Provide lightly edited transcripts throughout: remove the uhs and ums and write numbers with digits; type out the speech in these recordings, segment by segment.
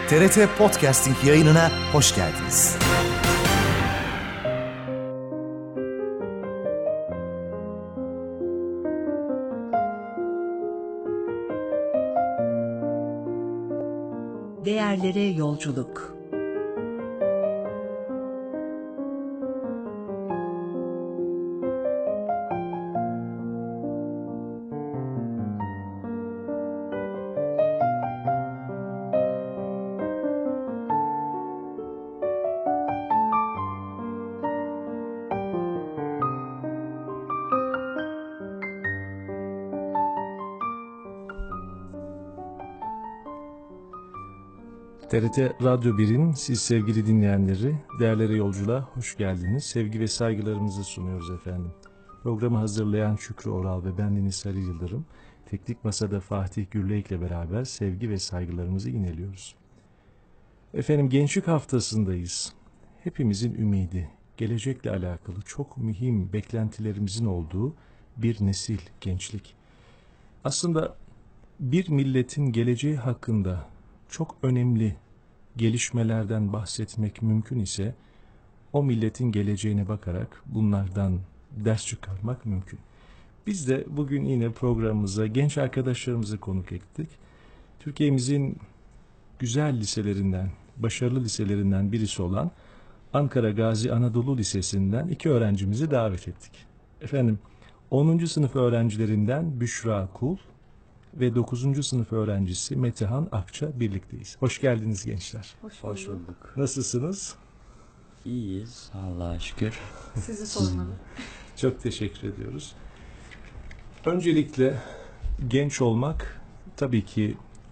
TRT Podcasting yayınına hoş geldiniz. Değerlere yolculuk. TRT Radyo 1'in siz sevgili dinleyenleri, değerlere yolculuğa hoş geldiniz. Sevgi ve saygılarımızı sunuyoruz efendim. Programı hazırlayan Şükrü Oral ve ben Deniz Sarı Yıldırım, Teknik Masa'da Fatih Gürlek ile beraber sevgi ve saygılarımızı yineliyoruz. Efendim Gençlik Haftası'ndayız. Hepimizin ümidi, gelecekle alakalı çok mühim beklentilerimizin olduğu bir nesil, gençlik. Aslında bir milletin geleceği hakkında çok önemli gelişmelerden bahsetmek mümkün ise o milletin geleceğine bakarak bunlardan ders çıkarmak mümkün. Biz de bugün yine programımıza genç arkadaşlarımızı konuk ettik. Türkiye'mizin güzel liselerinden, başarılı liselerinden birisi olan Ankara Gazi Anadolu Lisesi'nden 2 öğrencimizi davet ettik. Efendim 10. sınıf öğrencilerinden Büşra Kul ve 9. sınıf öğrencisi Metehan Akça birlikteyiz. Hoş geldiniz gençler. Hoş bulduk. Nasılsınız? İyiyiz Allah'a şükür. Sizi sormalı. Çok teşekkür ediyoruz. Öncelikle genç olmak tabii ki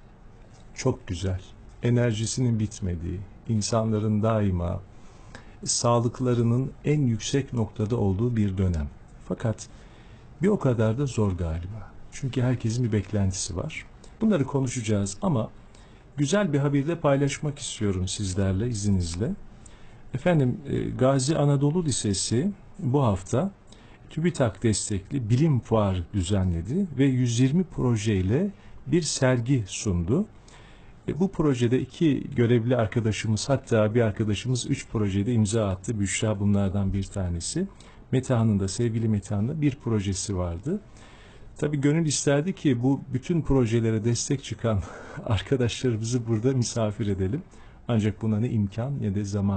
çok güzel. Enerjisinin bitmediği, insanların daima sağlıklarının en yüksek noktada olduğu bir dönem. Fakat bir o kadar da zor galiba. Çünkü herkesin bir beklentisi var. Bunları konuşacağız ama güzel bir haberi de paylaşmak istiyorum sizlerle, izninizle. Efendim Gazi Anadolu Lisesi bu hafta TÜBİTAK destekli bilim fuarı düzenledi ve 120 projeyle bir sergi sundu. Bu projede 2 görevli arkadaşımız, hatta bir arkadaşımız 3 projede imza attı. Büşra bunlardan bir tanesi. Metehan'ın da, sevgili Metehan'ın da bir projesi vardı. Tabii gönül isterdi ki bu bütün projelere destek çıkan arkadaşlarımızı burada misafir edelim. Ancak buna ne imkan ne de zaman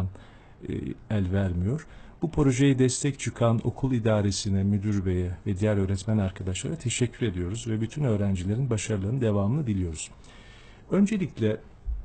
el vermiyor. Bu projeye destek çıkan okul idaresine, müdür beye ve diğer öğretmen arkadaşlara teşekkür ediyoruz ve bütün öğrencilerin başarılarının devamını diliyoruz. Öncelikle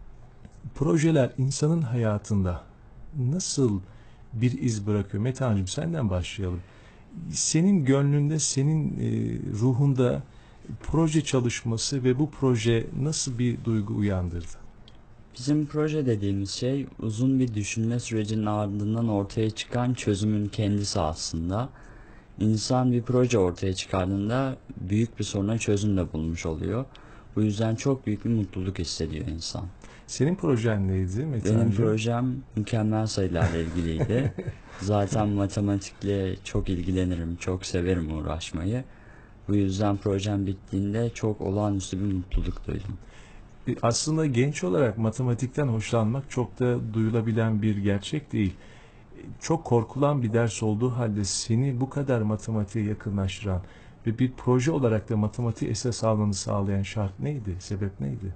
projeler insanın hayatında nasıl bir iz bırakıyor? Metehan'cığım senden başlayalım. Senin gönlünde, senin ruhunda proje çalışması ve bu proje nasıl bir duygu uyandırdı? Bizim proje dediğimiz şey uzun bir düşünme sürecinin ardından ortaya çıkan çözümün kendisi aslında. İnsan bir proje ortaya çıkardığında büyük bir soruna çözüm de bulmuş oluyor. Bu yüzden çok büyük bir mutluluk hissediyor insan. Senin projen neydi Metehan'cığım? Benim projem mükemmel sayılarla ilgiliydi. Zaten matematikle çok ilgilenirim, çok severim uğraşmayı. Bu yüzden projem bittiğinde çok olağanüstü bir mutluluk duydum. Aslında genç olarak matematikten hoşlanmak çok da duyulabilen bir gerçek değil. Çok korkulan bir ders olduğu halde seni bu kadar matematiğe yakınlaştıran ve bir proje olarak da matematiği esas almanı sağlayan şart neydi? Sebep neydi?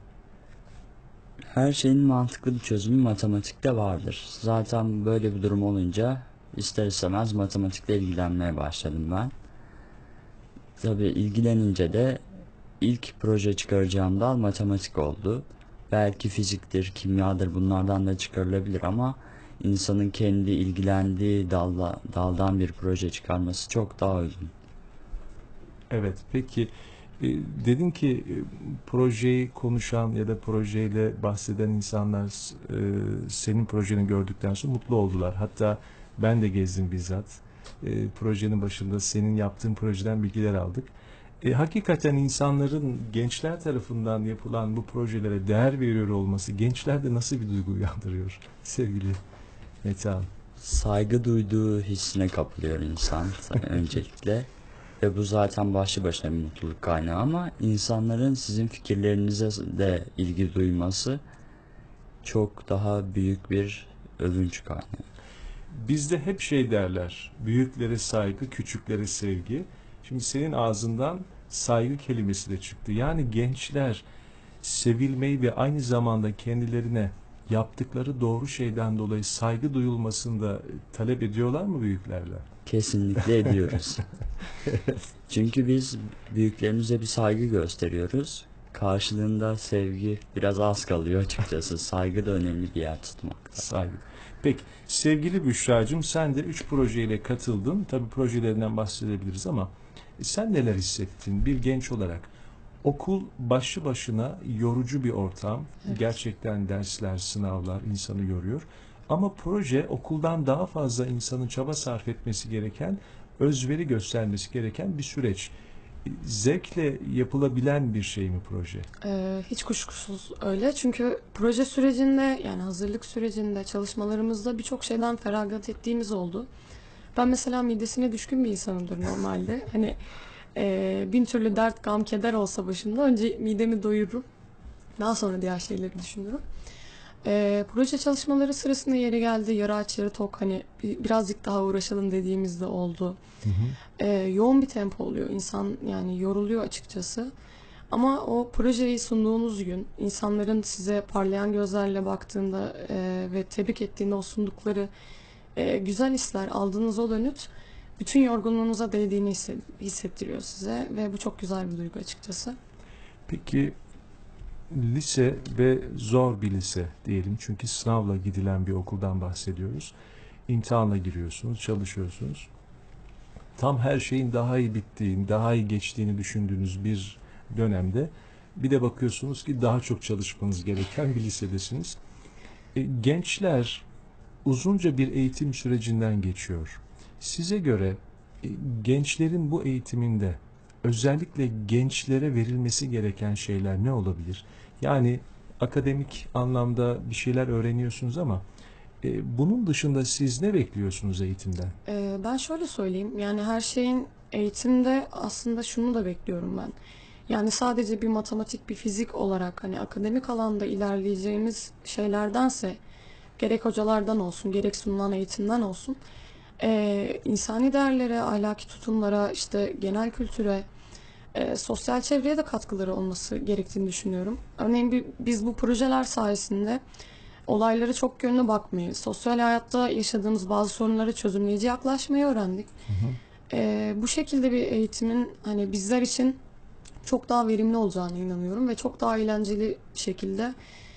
Her şeyin mantıklı bir çözümü matematikte vardır. Zaten böyle bir durum olunca ister istemez matematikle ilgilenmeye başladım ben. Tabii ilgilenince de ilk proje çıkaracağım dal matematik oldu. Belki fiziktir, kimyadır, bunlardan da çıkarılabilir ama insanın kendi ilgilendiği daldan bir proje çıkarması çok daha uygun. Evet, peki dedin ki projeyi konuşan ya da projeyle bahseden insanlar senin projeni gördükten sonra mutlu oldular. Hatta ben de gezdim bizzat. Projenin başında senin yaptığın projeden bilgiler aldık. Hakikaten insanların gençler tarafından yapılan bu projelere değer veriyor olması gençlerde nasıl bir duygu uyandırıyor sevgili Metehan? Saygı duyduğu hissine kapılıyor insan öncelikle. Ve bu zaten başlı başına bir mutluluk kaynağı ama insanların sizin fikirlerinize de ilgi duyması çok daha büyük bir övünç kaynağı. Bizde hep şey derler, büyüklere saygı, küçüklere sevgi. Şimdi senin ağzından saygı kelimesi de çıktı. Yani gençler sevilmeyi ve aynı zamanda kendilerine yaptıkları doğru şeyden dolayı saygı duyulmasını da talep ediyorlar mı büyüklerle? Kesinlikle ediyoruz. Çünkü biz büyüklerimize bir saygı gösteriyoruz. Karşılığında sevgi biraz az kalıyor açıkçası. Saygı da önemli bir yer tutmakta. Saygı. Peki sevgili Büşra'cığım, sen de 3 projeyle katıldın. Tabii projelerinden bahsedebiliriz ama sen neler hissettin bir genç olarak? Okul başlı başına yorucu bir ortam. Evet. Gerçekten dersler, sınavlar insanı yoruyor. Ama proje okuldan daha fazla insanın çaba sarf etmesi gereken, özveri göstermesi gereken bir süreç. Zevkle yapılabilen bir şey mi proje? Hiç kuşkusuz öyle. Çünkü proje sürecinde, yani hazırlık sürecinde, çalışmalarımızda birçok şeyden feragat ettiğimiz oldu. Ben mesela midesine düşkün bir insanımdır normalde. Hani bin türlü dert, gam, keder olsa başımda önce midemi doyururum. Daha sonra diğer şeyleri düşünürüm. Proje çalışmaları sırasında yeri geldi, yarı aç yarı tok, hani birazcık daha uğraşalım dediğimizde oldu. Yoğun bir tempo oluyor. İnsan yani yoruluyor açıkçası. Ama o projeyi sunduğunuz gün insanların size parlayan gözlerle baktığında ve tebrik ettiğinde o sundukları güzel hisler, aldığınız o dönüt bütün yorgunluğunuza değdiğini hissettiriyor size ve bu çok güzel bir duygu açıkçası. Peki lise ve zor bir lise diyelim, çünkü sınavla gidilen bir okuldan bahsediyoruz. İmtihanla giriyorsunuz, çalışıyorsunuz. Tam her şeyin daha iyi bittiğini, daha iyi geçtiğini düşündüğünüz bir dönemde bir de bakıyorsunuz ki daha çok çalışmanız gereken bir lisedesiniz. Gençler uzunca bir eğitim sürecinden geçiyor. Size göre gençlerin bu eğitiminde özellikle gençlere verilmesi gereken şeyler ne olabilir? Yani akademik anlamda bir şeyler öğreniyorsunuz ama bunun dışında siz ne bekliyorsunuz eğitimden? Ben şöyle söyleyeyim, yani her şeyin eğitimde aslında şunu da bekliyorum ben. Yani sadece bir matematik, bir fizik olarak hani akademik alanda ilerleyeceğimiz şeylerdense gerek hocalardan olsun, gerek sunulan eğitimden olsun, insani değerlere, ahlaki tutumlara, işte genel kültüre, sosyal çevreye de katkıları olması gerektiğini düşünüyorum. Örneğin biz bu projeler sayesinde olaylara çok yönlü bakmayı, sosyal hayatta yaşadığımız bazı sorunlara çözümleyici yaklaşmayı öğrendik. Bu şekilde bir eğitimin hani bizler için çok daha verimli olacağına inanıyorum ve çok daha eğlenceli bir şekilde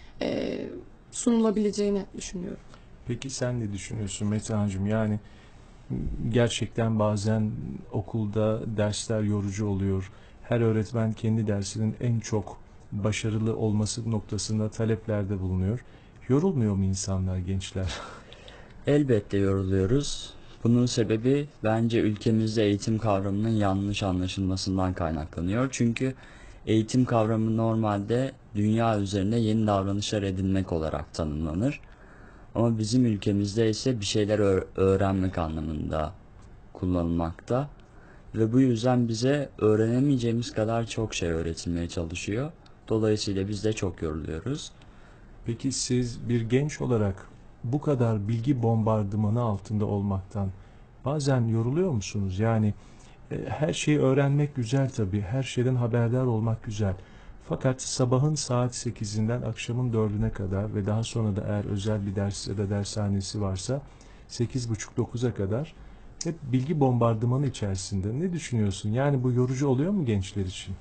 sunulabileceğini düşünüyorum. Peki sen ne düşünüyorsun Metehan'cığım? Yani gerçekten bazen okulda dersler yorucu oluyor. Her öğretmen kendi dersinin en çok başarılı olması noktasında taleplerde bulunuyor. Yorulmuyor mu insanlar, gençler? Elbette yoruluyoruz. Bunun sebebi bence ülkemizde eğitim kavramının yanlış anlaşılmasından kaynaklanıyor. Çünkü eğitim kavramı normalde dünya üzerinde yeni davranışlar edinmek olarak tanımlanır. Ama bizim ülkemizde ise bir şeyler öğrenmek anlamında kullanılmakta. Ve bu yüzden bize öğrenemeyeceğimiz kadar çok şey öğretilmeye çalışıyor. Dolayısıyla biz de çok yoruluyoruz. Peki siz bir genç olarak bu kadar bilgi bombardımanı altında olmaktan bazen yoruluyor musunuz? Yani her şeyi öğrenmek güzel tabii, her şeyden haberdar olmak güzel. Fakat sabahın saat 8'inden akşamın 4'üne kadar ve daha sonra da eğer özel bir ders ya da dershanesi varsa 8.30-9'a kadar hep bilgi bombardımanı içerisinde. Ne düşünüyorsun? Yani bu yorucu oluyor mu gençler için?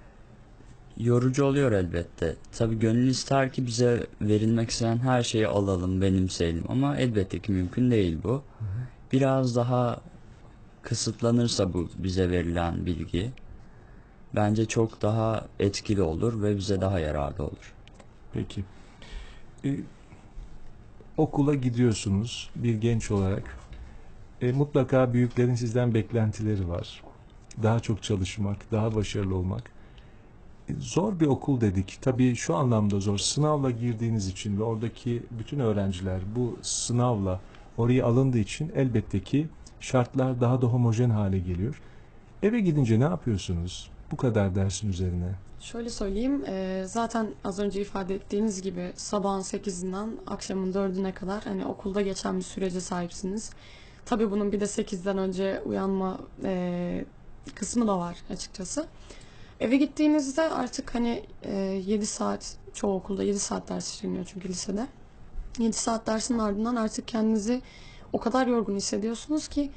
Yorucu oluyor elbette. Tabii gönül ister ki bize verilmek istenen her şeyi alalım, benimseyelim ama elbette ki mümkün değil bu. Biraz daha kısıtlanırsa bu bize verilen bilgi bence çok daha etkili olur ve bize daha yararlı olur. Peki. Okula gidiyorsunuz bir genç olarak. Mutlaka büyüklerin sizden beklentileri var. Daha çok çalışmak, daha başarılı olmak. Zor bir okul dedik. Tabii şu anlamda zor. Sınavla girdiğiniz için ve oradaki bütün öğrenciler bu sınavla oraya alındığı için elbette ki şartlar daha da homojen hale geliyor. Eve gidince ne yapıyorsunuz bu kadar dersin üzerine? Şöyle söyleyeyim, zaten az önce ifade ettiğiniz gibi sabahın 8'inden akşamın 4'üne kadar hani okulda geçen bir sürece sahipsiniz. Tabii bunun bir de 8'den önce uyanma kısmı da var açıkçası. Eve gittiğinizde artık hani 7 saat, çoğu okulda 7 saat ders işleniyor çünkü lisede. 7 saat dersin ardından artık kendinizi o kadar yorgun hissediyorsunuz ki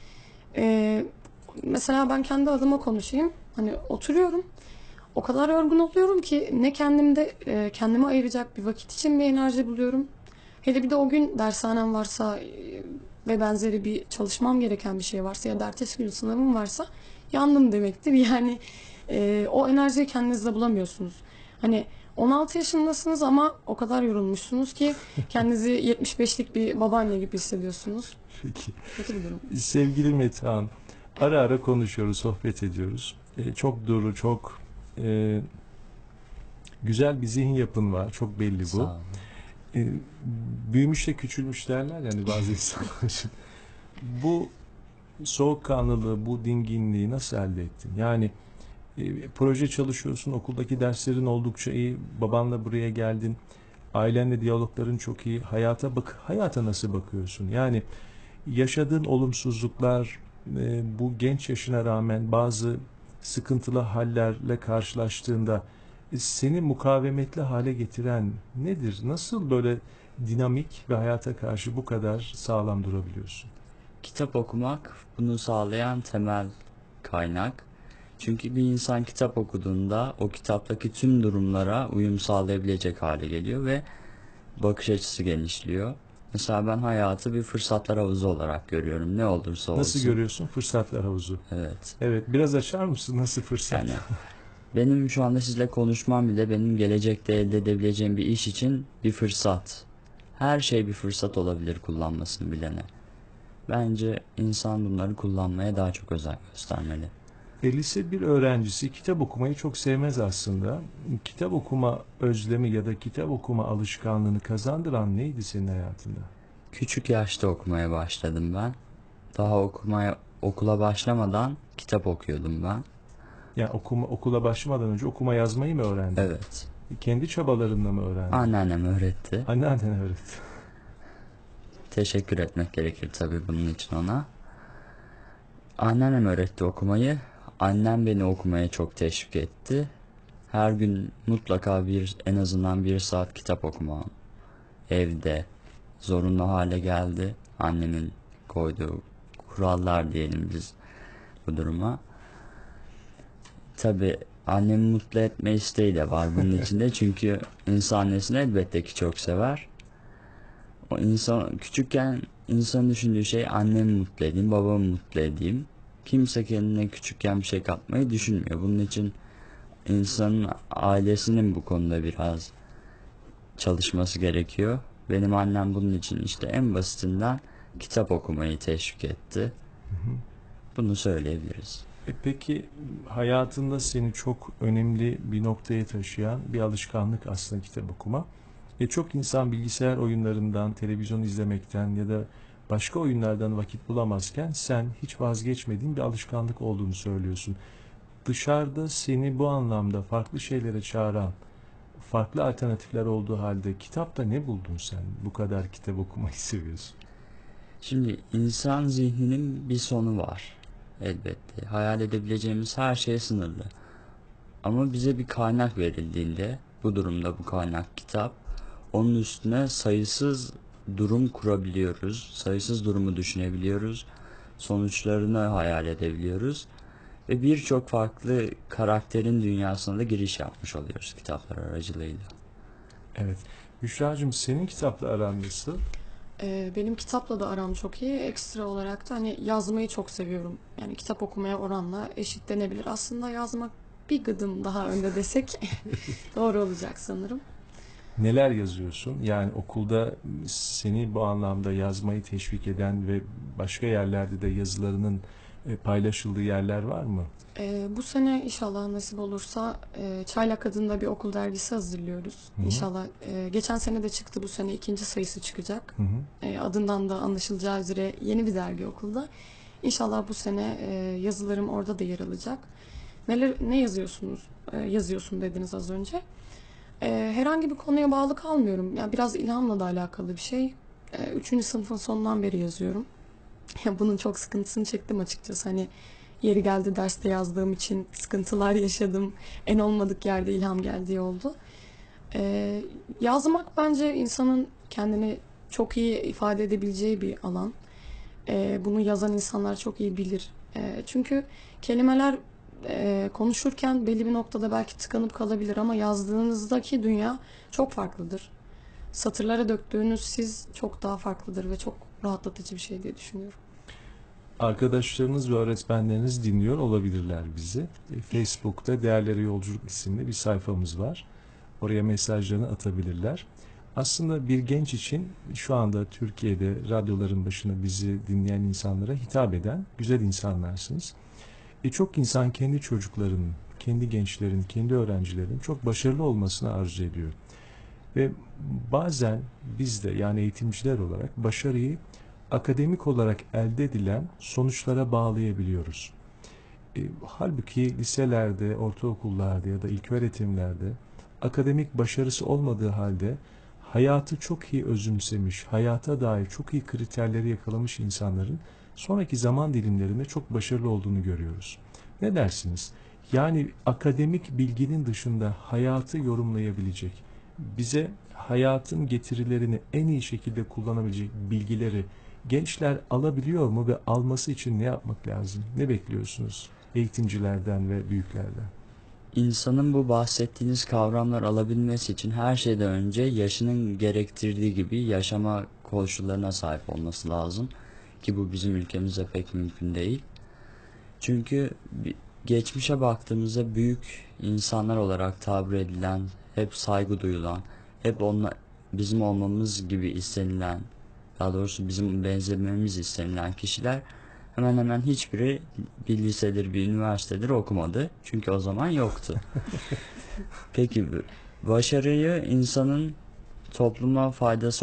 mesela ben kendi adıma konuşayım. Hani oturuyorum. O kadar yorgun oluyorum ki ne kendime ayıracak bir vakit için bir enerji buluyorum. Hele bir de o gün dershanem varsa ve benzeri bir çalışmam gereken bir şey varsa ya da ertesi gün sınavım varsa yandım demektir. Yani o enerjiyi kendinizde bulamıyorsunuz. Hani 16 yaşındasınız ama o kadar yorulmuşsunuz ki kendinizi 75'lik bir babaanne gibi hissediyorsunuz. Peki. Kötü bir durum. Sevgili Metehan, ara ara konuşuyoruz, sohbet ediyoruz. Çok duru, çok güzel bir zihin yapın var. Çok belli Sağ bu. olun. Büyümüş de küçülmüş derler yani bazı insanlar için. Bu soğukkanlılığı, bu dinginliği nasıl elde ettin? Yani proje çalışıyorsun, okuldaki derslerin oldukça iyi, babanla buraya geldin, ailenle diyalogların çok iyi. Hayata nasıl bakıyorsun? Yani yaşadığın olumsuzluklar, bu genç yaşına rağmen bazı sıkıntılı hallerle karşılaştığında seni mukavemetli hale getiren nedir? Nasıl böyle dinamik ve hayata karşı bu kadar sağlam durabiliyorsun? Kitap okumak bunu sağlayan temel kaynak. Çünkü bir insan kitap okuduğunda o kitaptaki tüm durumlara uyum sağlayabilecek hale geliyor ve bakış açısı genişliyor. Mesela ben hayatı bir fırsatlar havuzu olarak görüyorum. Ne olursa olsun. Nasıl görüyorsun fırsatlar havuzu? Evet. Evet, biraz açar mısın nasıl fırsat? Yani benim şu anda sizle konuşmam bile benim gelecekte elde edebileceğim bir iş için bir fırsat. Her şey bir fırsat olabilir kullanmasını bilene. Bence insan bunları kullanmaya daha çok özen göstermeli. Lise bir öğrencisi kitap okumayı çok sevmez aslında. Kitap okuma özlemi ya da kitap okuma alışkanlığını kazandıran neydi senin hayatında? Küçük yaşta okumaya başladım ben. Daha okula başlamadan kitap okuyordum ben. Yani okula başlamadan önce okuma yazmayı mı öğrendin? Evet. Kendi çabalarınla mı öğrendin? Anneannem öğretti. Anneannen öğretti. Teşekkür etmek gerekir tabii bunun için ona. Anneannem öğretti okumayı. Annem beni okumaya çok teşvik etti. Her gün mutlaka en azından 1 saat kitap okumam evde zorunlu hale geldi. Annemin koyduğu kurallar diyelim biz bu duruma. Tabii annemi mutlu etme isteği de var bunun içinde. Çünkü insan annesini elbette ki çok sever. O insan küçükken insan düşündüğü şey annemi mutlu edeyim, babamı mutlu edeyim. Kimse kendine küçükken bir şey katmayı düşünmüyor. Bunun için insanın ailesinin bu konuda biraz çalışması gerekiyor. Benim annem bunun için işte en basitinden kitap okumayı teşvik etti. Bunu söyleyebiliriz. Peki hayatında seni çok önemli bir noktaya taşıyan bir alışkanlık aslında kitap okuma. Çok insan bilgisayar oyunlarından, televizyon izlemekten ya da başka oyunlardan vakit bulamazken sen hiç vazgeçmediğin bir alışkanlık olduğunu söylüyorsun. Dışarıda seni bu anlamda farklı şeylere çağıran, farklı alternatifler olduğu halde kitapta ne buldun sen? Bu kadar kitap okumayı seviyorsun. Şimdi insan zihninin bir sonu var. Elbette. Hayal edebileceğimiz her şey sınırlı. Ama bize bir kaynak verildiğinde, bu durumda bu kaynak kitap, onun üstüne sayısız durum kurabiliyoruz. Sayısız durumu düşünebiliyoruz. Sonuçlarını hayal edebiliyoruz. Ve birçok farklı karakterin dünyasına da giriş yapmış oluyoruz kitaplar aracılığıyla. Evet. Büşra'cığım senin kitapla aran nasıl? Benim kitapla da aram çok iyi. Ekstra olarak da hani yazmayı çok seviyorum. Yani kitap okumaya oranla eşitlenebilir. Aslında yazmak bir gıdım daha önde desek doğru olacak sanırım. Neler yazıyorsun? Yani okulda seni bu anlamda yazmayı teşvik eden ve başka yerlerde de yazılarının paylaşıldığı yerler var mı? Bu sene inşallah nasip olursa Çaylak adında bir okul dergisi hazırlıyoruz. Hı hı. İnşallah geçen sene de çıktı, bu sene 2. sayısı çıkacak. Hı hı. Adından da anlaşılacağı üzere yeni bir dergi okulda. İnşallah bu sene yazılarım orada da yer alacak. ne yazıyorsun dediniz az önce. Herhangi bir konuya bağlı kalmıyorum. Yani biraz ilhamla da alakalı bir şey. 3. sınıfın sonundan beri yazıyorum. Bunun çok sıkıntısını çektim açıkçası. Hani yeri geldi derste yazdığım için sıkıntılar yaşadım. En olmadık yerde ilham geldiği oldu. Yazmak bence insanın kendini çok iyi ifade edebileceği bir alan. Bunu yazan insanlar çok iyi bilir. Çünkü kelimeler konuşurken belli bir noktada belki tıkanıp kalabilir ama yazdığınızdaki dünya çok farklıdır. Satırlara döktüğünüz siz çok daha farklıdır ve çok rahatlatıcı bir şey diye düşünüyorum. Arkadaşlarınız ve öğretmenleriniz dinliyor olabilirler bizi. Facebook'ta Değerlere Yolculuk isimli bir sayfamız var. Oraya mesajlarını atabilirler. Aslında bir genç için şu anda Türkiye'de radyoların başına bizi dinleyen insanlara hitap eden güzel insanlarsınız. Çok insan kendi çocuklarının, kendi gençlerin, kendi öğrencilerin çok başarılı olmasını arzu ediyor. Ve bazen biz de yani eğitimciler olarak başarıyı akademik olarak elde edilen sonuçlara bağlayabiliyoruz. Halbuki liselerde, ortaokullarda ya da ilköğretimlerde akademik başarısı olmadığı halde hayatı çok iyi özümsemiş, hayata dair çok iyi kriterleri yakalamış insanların sonraki zaman dilimlerinde çok başarılı olduğunu görüyoruz. Ne dersiniz? Yani akademik bilginin dışında hayatı yorumlayabilecek, bize hayatın getirilerini en iyi şekilde kullanabilecek bilgileri gençler alabiliyor mu ve alması için ne yapmak lazım? Ne bekliyorsunuz eğitimcilerden ve büyüklerden? İnsanın bu bahsettiğiniz kavramlar alabilmesi için her şeyden önce yaşının gerektirdiği gibi yaşama koşullarına sahip olması lazım. Ki bu bizim ülkemizde pek mümkün değil. Çünkü geçmişe baktığımızda büyük insanlar olarak tabir edilen, hep saygı duyulan, hep bizim olmamız gibi istenilen, daha doğrusu bizim benzememiz istenilen kişiler hemen hemen hiçbiri bir lisedir, bir üniversitedir okumadı. Çünkü o zaman yoktu. Peki başarıyı insanın topluma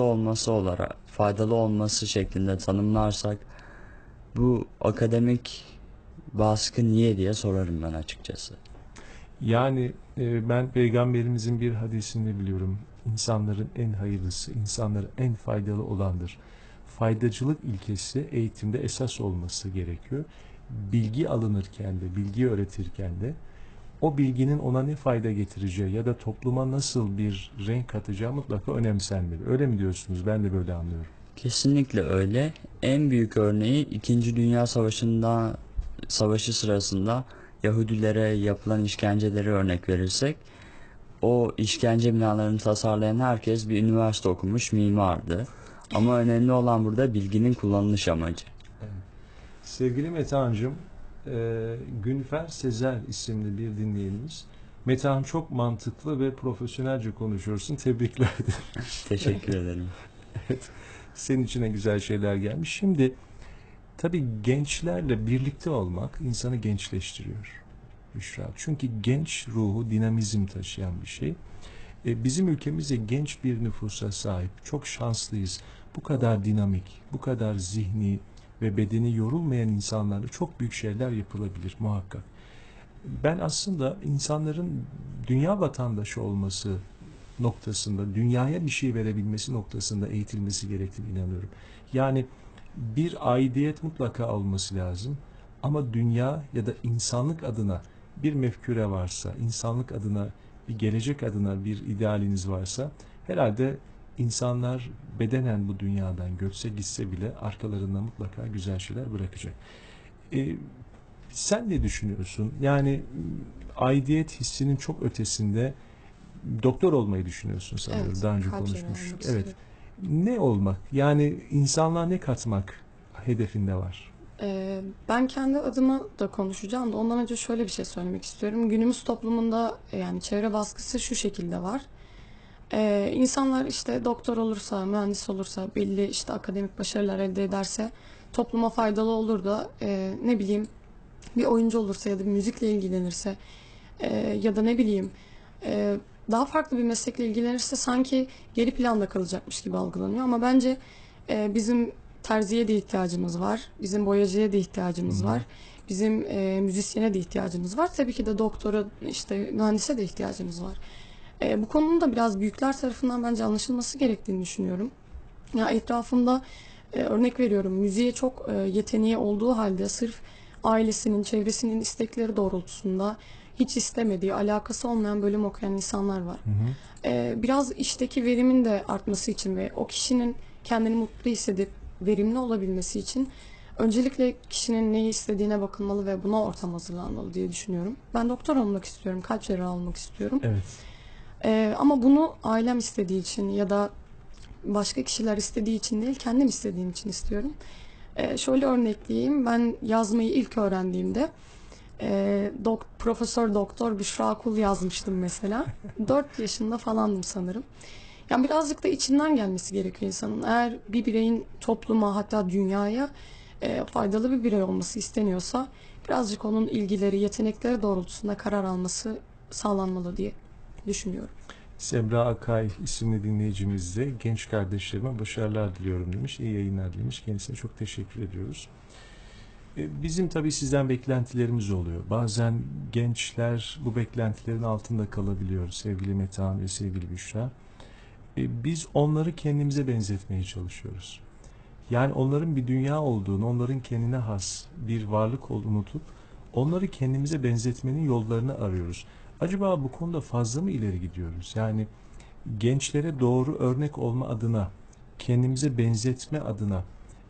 faydalı olması şeklinde tanımlarsak bu akademik baskı niye diye sorarım ben açıkçası. Yani ben Peygamberimizin bir hadisini biliyorum. İnsanların en hayırlısı, insanlara en faydalı olandır. Faydacılık ilkesi eğitimde esas olması gerekiyor. Bilgi alınırken de, bilgi öğretirken de o bilginin ona ne fayda getireceği ya da topluma nasıl bir renk katacağı mutlaka önemsenmeli. Öyle mi diyorsunuz? Ben de böyle anlıyorum. Kesinlikle öyle. En büyük örneği 2. Dünya Savaşı sırasında Yahudilere yapılan işkenceleri örnek verirsek, o işkence binalarını tasarlayan herkes bir üniversite okumuş mimardı. Ama önemli olan burada bilginin kullanılış amacı. Evet. Sevgili Metehan'cığım, Günfer Sezer isimli bir dinleyenimiz. Metehan çok mantıklı ve profesyonelce konuşuyorsun. Tebrikler ederim. Teşekkür ederim. Evet. Senin içine güzel şeyler gelmiş. Şimdi tabii gençlerle birlikte olmak insanı gençleştiriyor. Büşra. Çünkü genç ruhu dinamizm taşıyan bir şey. Bizim ülkemizde genç bir nüfusa sahip. Çok şanslıyız. Bu kadar dinamik, bu kadar zihni ve bedeni yorulmayan insanlarla çok büyük şeyler yapılabilir muhakkak. Ben aslında insanların dünya vatandaşı olması noktasında, dünyaya bir şey verebilmesi noktasında eğitilmesi gerektiğine inanıyorum. Yani bir aidiyet mutlaka olması lazım. Ama dünya ya da insanlık adına bir mefküre varsa, insanlık adına, bir gelecek adına bir idealiniz varsa, herhalde insanlar bedenen bu dünyadan göçse gitse bile arkalarında mutlaka güzel şeyler bırakacak. Sen ne düşünüyorsun? Yani aidiyet hissinin çok ötesinde doktor olmayı düşünüyorsun sanırım. Evet, daha önce konuşmuştuk. Evet. Ne olmak? Yani insanlığa ne katmak hedefinde var? Ben kendi adıma da konuşacağım da ondan önce şöyle bir şey söylemek istiyorum. Günümüz toplumunda yani çevre baskısı şu şekilde var. İnsanlar işte doktor olursa, mühendis olursa, belli işte akademik başarılar elde ederse topluma faydalı olur da ne bileyim bir oyuncu olursa ya da bir müzikle ilgilenirse ya da ne bileyim daha farklı bir meslekle ilgilenirse sanki geri planda kalacakmış gibi algılanıyor. Ama bence bizim terziye de ihtiyacımız var. Bizim boyacıya da ihtiyacımız var. Bizim müzisyene de ihtiyacımız var. Tabii ki de doktora, işte mühendise de ihtiyacımız var. Bu konunun da biraz büyükler tarafından bence anlaşılması gerektiğini düşünüyorum. Ya etrafımda örnek veriyorum, müziğe çok yeteneği olduğu halde sırf ailesinin, çevresinin istekleri doğrultusunda hiç istemediği, alakası olmayan bölüm okuyan insanlar var. Biraz işteki verimin de artması için ve o kişinin kendini mutlu hissedip verimli olabilmesi için öncelikle kişinin neyi istediğine bakılmalı ve buna ortam hazırlanmalı diye düşünüyorum. Ben doktor olmak istiyorum, kalp cerrahı olmak istiyorum. Evet. Ama bunu ailem istediği için ya da başka kişiler istediği için değil, kendim istediğim için istiyorum. Şöyle örnekleyeyim, ben yazmayı ilk öğrendiğimde Profesör Doktor Büşra Kul yazmıştım mesela. 4 yaşında falandım sanırım. Yani birazcık da içinden gelmesi gerekiyor insanın. Eğer bir bireyin topluma, hatta dünyaya faydalı bir birey olması isteniyorsa birazcık onun ilgileri, yetenekleri doğrultusunda karar alması sağlanmalı diye düşünüyorum. Semra Akay isimli dinleyicimiz de genç kardeşlerime başarılar diliyorum demiş. İyi yayınlar demiş. Kendisine çok teşekkür ediyoruz. Bizim tabii sizden beklentilerimiz oluyor. Bazen gençler bu beklentilerin altında kalabiliyor sevgili Metehan ve sevgili Büşra. Biz onları kendimize benzetmeye çalışıyoruz. Yani onların bir dünya olduğunu, onların kendine has bir varlık olduğunu unutup onları kendimize benzetmenin yollarını arıyoruz. Acaba bu konuda fazla mı ileri gidiyoruz? Yani gençlere doğru örnek olma adına, kendimize benzetme adına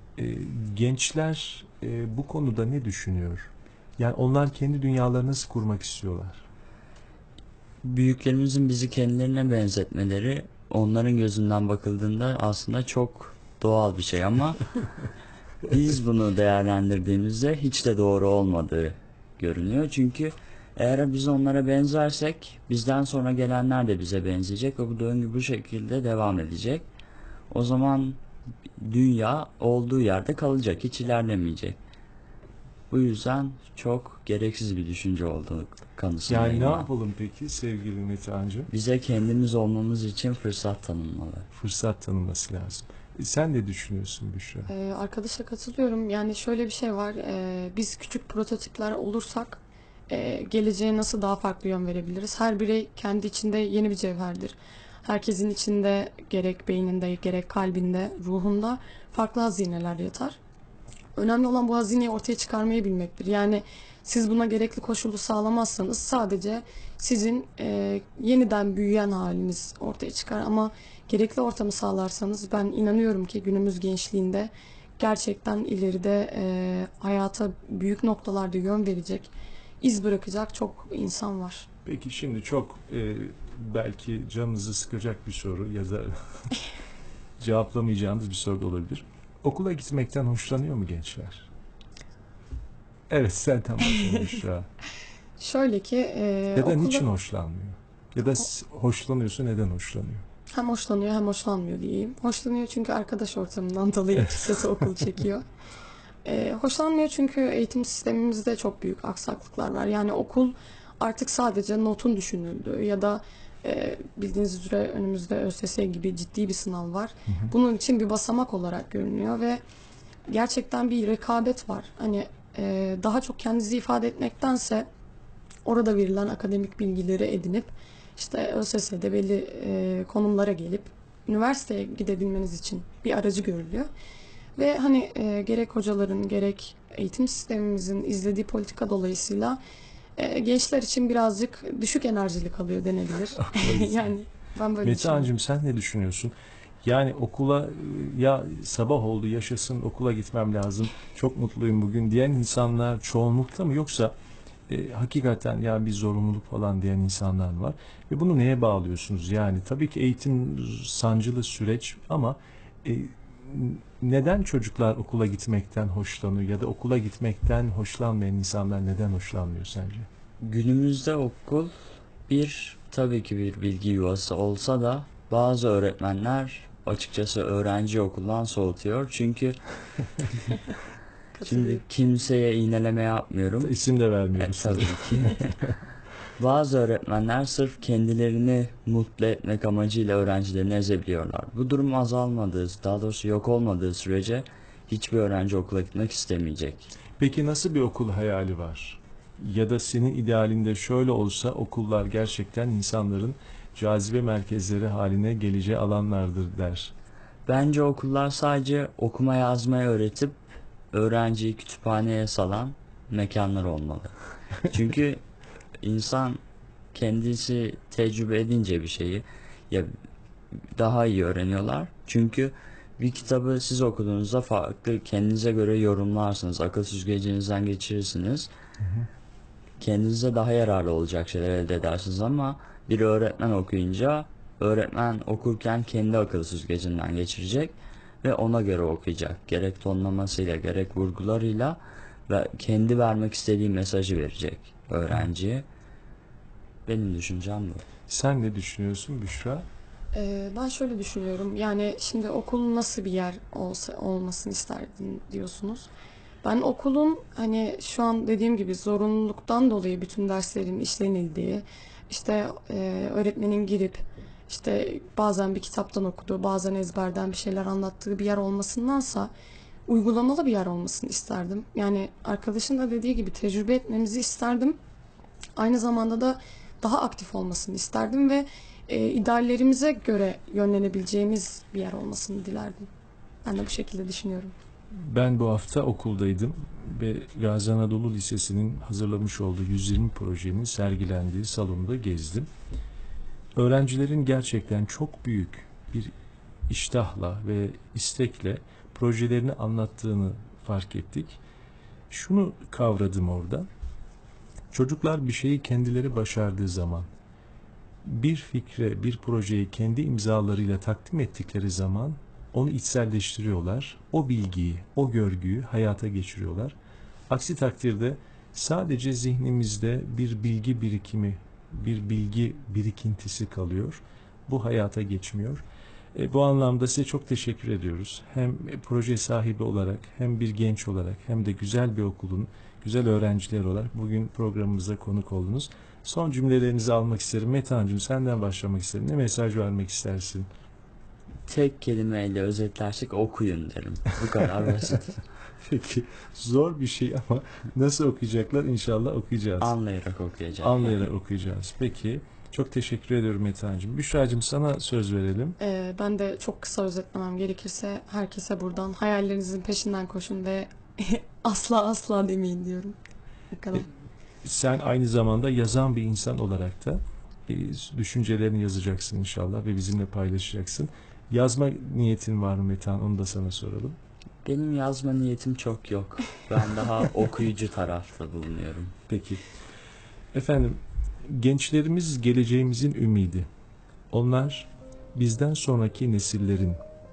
gençler bu konuda ne düşünüyor? Yani onlar kendi dünyalarını nasıl kurmak istiyorlar? Büyüklerimizin bizi kendilerine benzetmeleri onların gözünden bakıldığında aslında çok doğal bir şey ama biz bunu değerlendirdiğimizde hiç de doğru olmadığı görünüyor. Çünkü eğer biz onlara benzersek bizden sonra gelenler de bize benzeyecek ve bu döngü bu şekilde devam edecek. O zaman dünya olduğu yerde kalacak, hiç ilerlemeyecek. Bu yüzden çok gereksiz bir düşünce olduğu kanısındayım. Yani ne ben. yapalım peki sevgili Metehan'cığım? Bize kendimiz olmamız için fırsat tanınmalı. Fırsat tanınması lazım. Sen ne düşünüyorsun Büşra? Arkadaşa katılıyorum. Yani şöyle bir şey var. Biz küçük prototipler olursak geleceğe nasıl daha farklı yön verebiliriz? Her birey kendi içinde yeni bir cevherdir. Herkesin içinde gerek beyninde, gerek kalbinde, ruhunda farklı hazineler yatar. Önemli olan bu hazineyi ortaya çıkarmayı bilmektir. Yani siz buna gerekli koşulu sağlamazsanız sadece sizin yeniden büyüyen haliniz ortaya çıkar. Ama gerekli ortamı sağlarsanız ben inanıyorum ki günümüz gençliğinde gerçekten ileride hayata büyük noktalarda yön verecek, iz bırakacak çok insan var. Peki şimdi çok belki canınızı sıkacak bir soru ya da cevaplamayacağınız bir soru da olabilir. Okula gitmekten hoşlanıyor mu gençler? Evet, sen tamam Büşra. Şöyle ki Ya da okula niçin hoşlanmıyor? Ya da hoşlanıyorsa neden hoşlanıyor? hem hoşlanıyor hem hoşlanmıyor diyeyim. Hoşlanıyor çünkü arkadaş ortamından dolayı açıkçası okul çekiyor. Hoşlanmıyor çünkü eğitim sistemimizde çok büyük aksaklıklar var. Yani okul artık sadece notun düşünüldüğü ya da bildiğiniz üzere önümüzde ÖSS gibi ciddi bir sınav var. Bunun için bir basamak olarak görünüyor ve gerçekten bir rekabet var. Hani daha çok kendinizi ifade etmektense orada verilen akademik bilgileri edinip işte ÖSS'de belli konumlara gelip üniversiteye gidebilmeniz için bir aracı görülüyor. Ve hani gerek hocaların gerek eğitim sistemimizin izlediği politika dolayısıyla gençler için birazcık düşük enerjili kalıyor denebilir. Yani ben böyle düşünüyorum. Metehan'cığım sen ne düşünüyorsun? Yani okula ya sabah oldu yaşasın okula gitmem lazım çok mutluyum bugün diyen insanlar çoğunlukta mı yoksa hakikaten ya bir zorunluluk falan diyen insanlar var ve bunu neye bağlıyorsunuz? Yani tabii ki eğitim sancılı süreç ama neden çocuklar okula gitmekten hoşlanıyor ya da okula gitmekten hoşlanmayan insanlar neden hoşlanmıyor sence? Günümüzde okul tabii ki bir bilgi yuvası olsa da bazı öğretmenler açıkçası öğrenci okuldan soğutuyor. Çünkü şimdi kimseye iğneleme yapmıyorum. İsim de vermiyoruz. Tabii ki. Bazı öğretmenler sırf kendilerini mutlu etmek amacıyla öğrencilerini ezebiliyorlar. Bu durum azalmadığı, daha doğrusu yok olmadığı sürece hiçbir öğrenci okula gitmek istemeyecek. Peki nasıl bir okul hayali var? Ya da senin idealinde şöyle olsa okullar gerçekten insanların cazibe merkezleri haline geleceği alanlardır der. Bence okullar sadece okuma yazmayı öğretip öğrenciyi kütüphaneye salan mekanlar olmalı. Çünkü insan kendisi tecrübe edince bir şeyi ya daha iyi öğreniyorlar. Çünkü bir kitabı siz okuduğunuzda farklı kendinize göre yorumlarsınız. Akıl süzgecinizden geçirirsiniz. Kendinize daha yararlı olacak şeyler elde edersiniz ama bir öğretmen okuyunca öğretmen okurken kendi akıl süzgecinden geçirecek ve ona göre okuyacak. Gerek tonlamasıyla gerek vurgularıyla ve kendi vermek istediği mesajı verecek öğrenciye. Benim düşüncem bu. Sen ne düşünüyorsun Büşra? Ben şöyle düşünüyorum. Yani şimdi okulun nasıl bir yer olmasını isterdin diyorsunuz. Ben okulun hani şu an dediğim gibi zorunluluktan dolayı bütün derslerin işlenildiği, işte öğretmenin girip işte bazen bir kitaptan okuduğu, bazen ezberden bir şeyler anlattığı bir yer olmasındansa uygulamalı bir yer olmasını isterdim. Yani arkadaşın da dediği gibi tecrübe etmemizi isterdim. Aynı zamanda da daha aktif olmasını isterdim ve ideallerimize göre yönlenebileceğimiz bir yer olmasını dilerdim. Ben de bu şekilde düşünüyorum. Ben bu hafta okuldaydım ve Gazi Anadolu Lisesi'nin hazırlamış olduğu 120 projenin sergilendiği salonda gezdim. Öğrencilerin gerçekten çok büyük bir iştahla ve istekle projelerini anlattığını fark ettik. Şunu kavradım orada. Çocuklar bir şeyi kendileri başardığı zaman, bir fikre, bir projeyi kendi imzalarıyla takdim ettikleri zaman onu içselleştiriyorlar. O bilgiyi, o görgüyü hayata geçiriyorlar. Aksi takdirde sadece zihnimizde bir bilgi birikimi, bir bilgi birikintisi kalıyor. Bu hayata geçmiyor. Bu anlamda size çok teşekkür ediyoruz. Hem proje sahibi olarak, hem bir genç olarak, hem de güzel bir okulun, güzel öğrenciler olarak bugün programımıza konuk oldunuz. Son cümlelerinizi almak isterim. Metehan'cığım senden başlamak isterim. Ne mesaj vermek istersin? Tek kelimeyle özetlersek okuyun derim. Bu kadar basit. Peki. Zor bir şey ama nasıl okuyacaklar? İnşallah okuyacağız. Anlayarak okuyacak. Anlayarak okuyacağız. Peki. Çok teşekkür ediyorum Metehan'cığım. Büşra'cığım sana söz verelim. Ben de çok kısa özetlemem gerekirse herkese buradan hayallerinizin peşinden koşun ve asla demeyin diyorum. Bu kadar. Sen aynı zamanda yazan bir insan olarak da düşüncelerini yazacaksın inşallah ve bizimle paylaşacaksın. Yazma niyetin var mı Metehan? Onu da sana soralım. Benim yazma niyetim çok yok. Ben daha okuyucu tarafta bulunuyorum. Peki. Efendim, gençlerimiz geleceğimizin ümidi. Onlar bizden sonraki nesillerin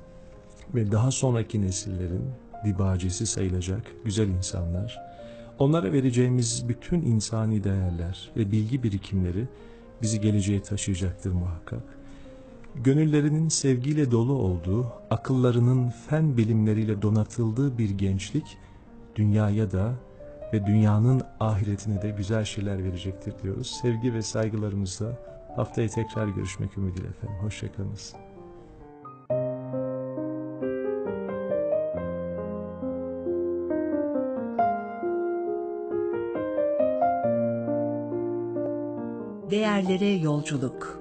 ve daha sonraki nesillerin dibacesi sayılacak güzel insanlar. Onlara vereceğimiz bütün insani değerler ve bilgi birikimleri bizi geleceğe taşıyacaktır muhakkak. Gönüllerinin sevgiyle dolu olduğu, akıllarının fen bilimleriyle donatıldığı bir gençlik, dünyaya da ve dünyanın ahiretine de güzel şeyler verecektir diyoruz. Sevgi ve saygılarımızla haftaya tekrar görüşmek ümidiyle efendim. Hoşçakalınız. Değerlere yolculuk.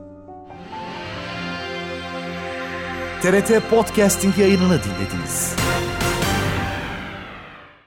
TRT Podcasting yayınını dinlediniz.